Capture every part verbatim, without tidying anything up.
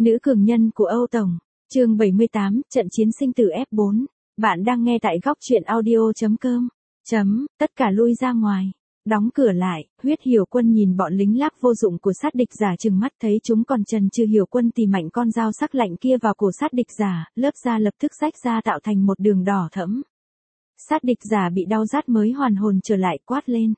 Nữ cường nhân của Âu Tổng, chương bảy mươi tám, trận chiến sinh tử ép bốn. Bạn đang nghe tại góc truyện audio chấm com. Chấm, tất cả lui ra ngoài. Đóng cửa lại, Huyết Hiểu Quân nhìn bọn lính lác vô dụng của sát địch giả trừng mắt, thấy chúng còn chần chừ. Hiểu Quân tì mạnh con dao sắc lạnh kia vào cổ sát địch giả, lớp da lập tức rách ra tạo thành một đường đỏ thẫm. Sát địch giả bị đau rát mới hoàn hồn trở lại, quát lên.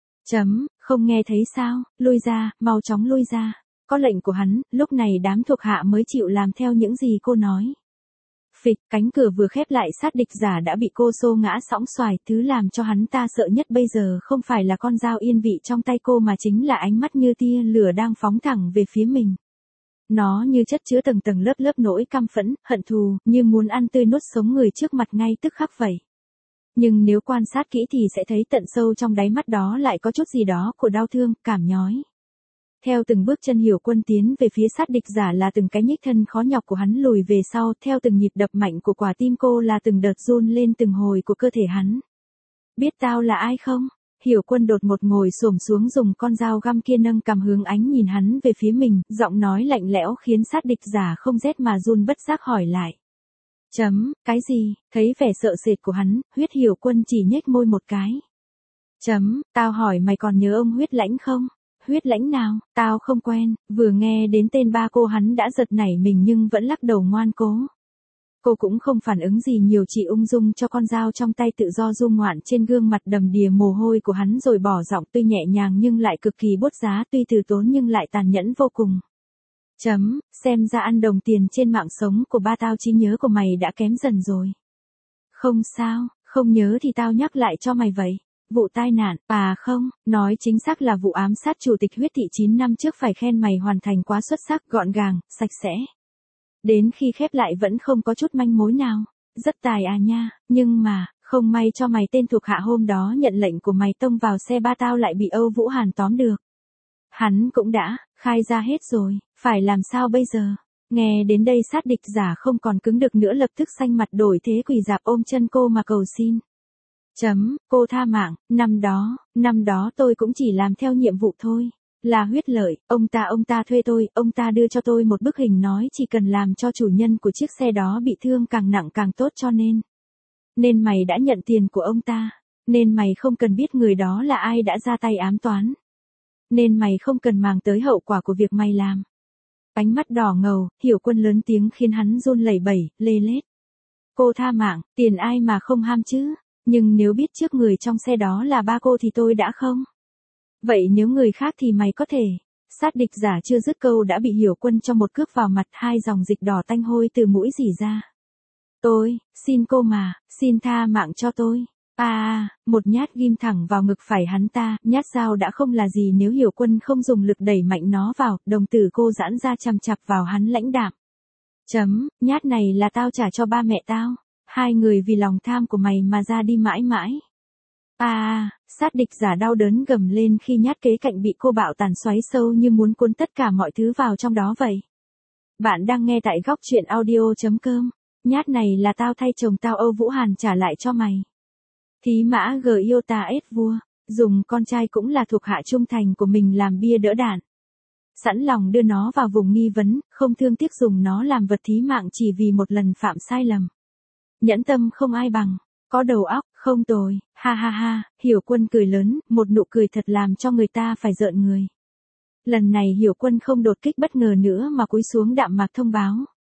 Chấm, không nghe thấy sao, lui ra, mau chóng lui ra. Có lệnh của hắn, lúc này đám thuộc hạ mới chịu làm theo những gì cô nói. Phịch, cánh cửa vừa khép lại, sát địch giả đã bị cô xô ngã sõng xoài. Thứ làm cho hắn ta sợ nhất bây giờ không phải là con dao yên vị trong tay cô mà chính là ánh mắt như tia lửa đang phóng thẳng về phía mình. Nó như chất chứa tầng tầng lớp lớp nỗi căm phẫn, hận thù, như muốn ăn tươi nuốt sống người trước mặt ngay tức khắc vậy. Nhưng nếu quan sát kỹ thì sẽ thấy tận sâu trong đáy mắt đó lại có chút gì đó của đau thương, cảm nhói. Theo từng bước chân Hiểu Quân tiến về phía sát địch giả là từng cái nhích thân khó nhọc của hắn lùi về sau, theo từng nhịp đập mạnh của quả tim cô là từng đợt run lên từng hồi của cơ thể hắn. Biết tao là ai không? Hiểu Quân đột ngột ngồi xổm xuống, dùng con dao găm kia nâng cằm hướng ánh nhìn hắn về phía mình, giọng nói lạnh lẽo khiến sát địch giả không rét mà run, bất giác hỏi lại. Chấm, cái gì? Thấy vẻ sợ sệt của hắn, Huyết Hiểu Quân chỉ nhếch môi một cái. Chấm, tao hỏi mày còn nhớ ông Huyết Lãnh không? Huyết Lãnh nào? Tao không quen. Vừa nghe đến tên ba cô hắn đã giật nảy mình nhưng vẫn lắc đầu ngoan cố. Cô cũng không phản ứng gì nhiều, chỉ ung dung cho con dao trong tay tự do du ngoạn trên gương mặt đầm đìa mồ hôi của hắn rồi bỏ giọng tuy nhẹ nhàng nhưng lại cực kỳ bốt giá, tuy từ tốn nhưng lại tàn nhẫn vô cùng. Chấm, xem ra ăn đồng tiền trên mạng sống của ba tao, trí nhớ của mày đã kém dần rồi. Không sao, không nhớ thì tao nhắc lại cho mày vậy. Vụ tai nạn, à không, nói chính xác là vụ ám sát chủ tịch Huyết thị chín năm trước, phải khen mày hoàn thành quá xuất sắc, gọn gàng, sạch sẽ. Đến khi khép lại vẫn không có chút manh mối nào. Rất tài à nha, nhưng mà, không may cho mày, tên thuộc hạ hôm đó nhận lệnh của mày tông vào xe ba tao lại bị Âu Vũ Hàn tóm được. Hắn cũng đã khai ra hết rồi, phải làm sao bây giờ? Nghe đến đây sát địch giả không còn cứng được nữa, lập tức xanh mặt đổi thế quỳ rạp ôm chân cô mà cầu xin. Chấm, cô tha mạng, năm đó, năm đó tôi cũng chỉ làm theo nhiệm vụ thôi. Là Huyết Lợi, ông ta ông ta thuê tôi, ông ta đưa cho tôi một bức hình nói chỉ cần làm cho chủ nhân của chiếc xe đó bị thương càng nặng càng tốt, cho nên. Nên mày đã nhận tiền của ông ta. Nên mày không cần biết người đó là ai đã ra tay ám toán. Nên mày không cần màng tới hậu quả của việc mày làm. Ánh mắt đỏ ngầu, Hiểu Quân lớn tiếng khiến hắn run lẩy bẩy, lê lết. Cô tha mạng, tiền ai mà không ham chứ? Nhưng nếu biết trước người trong xe đó là ba cô thì tôi đã không. Vậy nếu người khác thì mày có thể. Sát địch giả chưa dứt câu đã bị Hiểu Quân cho một cước vào mặt, hai dòng dịch đỏ tanh hôi từ mũi rỉ ra. Tôi, xin cô mà, xin tha mạng cho tôi. À, à, một nhát ghim thẳng vào ngực phải hắn ta, nhát dao đã không là gì nếu Hiểu Quân không dùng lực đẩy mạnh nó vào, đồng tử cô giãn ra chằm chặp vào hắn lãnh đạm. Chấm, nhát này là tao trả cho ba mẹ tao. Hai người vì lòng tham của mày mà ra đi mãi mãi. À, à, sát địch giả đau đớn gầm lên khi nhát kế cạnh bị cô bạo tàn xoáy sâu như muốn cuốn tất cả mọi thứ vào trong đó vậy. Bạn đang nghe tại góc truyện audio chấm com. Nhát này là tao thay chồng tao Âu Vũ Hàn trả lại cho mày. Thí mã G yêu ta ết vua, dùng con trai cũng là thuộc hạ trung thành của mình làm bia đỡ đạn. Sẵn lòng đưa nó vào vùng nghi vấn, không thương tiếc dùng nó làm vật thí mạng chỉ vì một lần phạm sai lầm. Nhẫn tâm không ai bằng, có đầu óc, không tồi, ha ha ha, Hiểu Quân cười lớn, một nụ cười thật làm cho người ta phải rợn người. Lần này Hiểu Quân không đột kích bất ngờ nữa mà cúi xuống đạm mạc thông báo.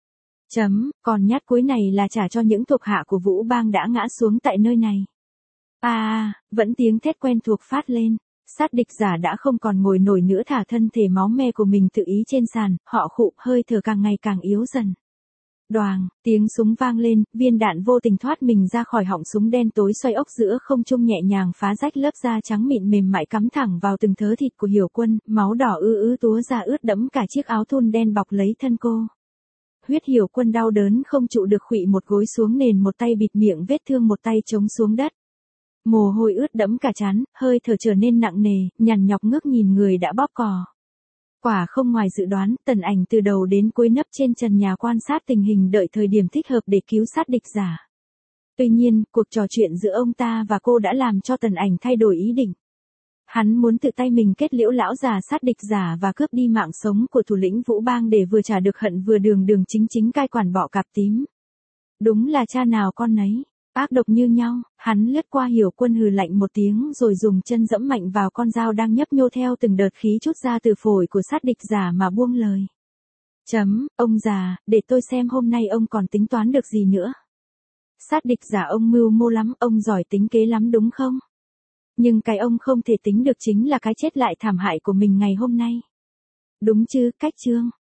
Chấm, còn nhát cuối này là trả cho những thuộc hạ của Vũ Bang đã ngã xuống tại nơi này. À, à, vẫn tiếng thét quen thuộc phát lên. Sát địch giả đã không còn ngồi nổi nữa, thả thân thể máu me của mình tự ý trên sàn, họ khụ, hơi thở càng ngày càng yếu dần. Đoàng, tiếng súng vang lên, viên đạn vô tình thoát mình ra khỏi họng súng đen tối xoay ốc giữa không trung, nhẹ nhàng phá rách lớp da trắng mịn mềm mại cắm thẳng vào từng thớ thịt của Hiểu Quân, máu đỏ ư ư túa ra ướt đẫm cả chiếc áo thun đen bọc lấy thân cô. Huyết Hiểu Quân đau đớn không trụ được khuỵu một gối xuống nền, một tay bịt miệng vết thương, một tay chống xuống đất. Mồ hôi ướt đẫm cả trán, hơi thở trở nên nặng nề, nhằn nhọc ngước nhìn người đã bóp cò. Quả không ngoài dự đoán, Tần Ảnh từ đầu đến cuối nấp trên trần nhà quan sát tình hình, đợi thời điểm thích hợp để cứu sát địch giả. Tuy nhiên, cuộc trò chuyện giữa ông ta và cô đã làm cho Tần Ảnh thay đổi ý định. Hắn muốn tự tay mình kết liễu lão già sát địch giả và cướp đi mạng sống của thủ lĩnh Vũ Bang để vừa trả được hận vừa đường đường chính chính cai quản bọ cạp tím. Đúng là cha nào con nấy, ác độc như nhau. Hắn lướt qua Hiểu Quân hừ lạnh một tiếng rồi dùng chân dẫm mạnh vào con dao đang nhấp nhô theo từng đợt khí trút ra từ phổi của sát địch giả mà buông lời. Chấm, ông già, để tôi xem hôm nay ông còn tính toán được gì nữa. Sát địch giả ông mưu mô lắm, ông giỏi tính kế lắm đúng không? Nhưng cái ông không thể tính được chính là cái chết lại thảm hại của mình ngày hôm nay. Đúng chứ, Cách Trương?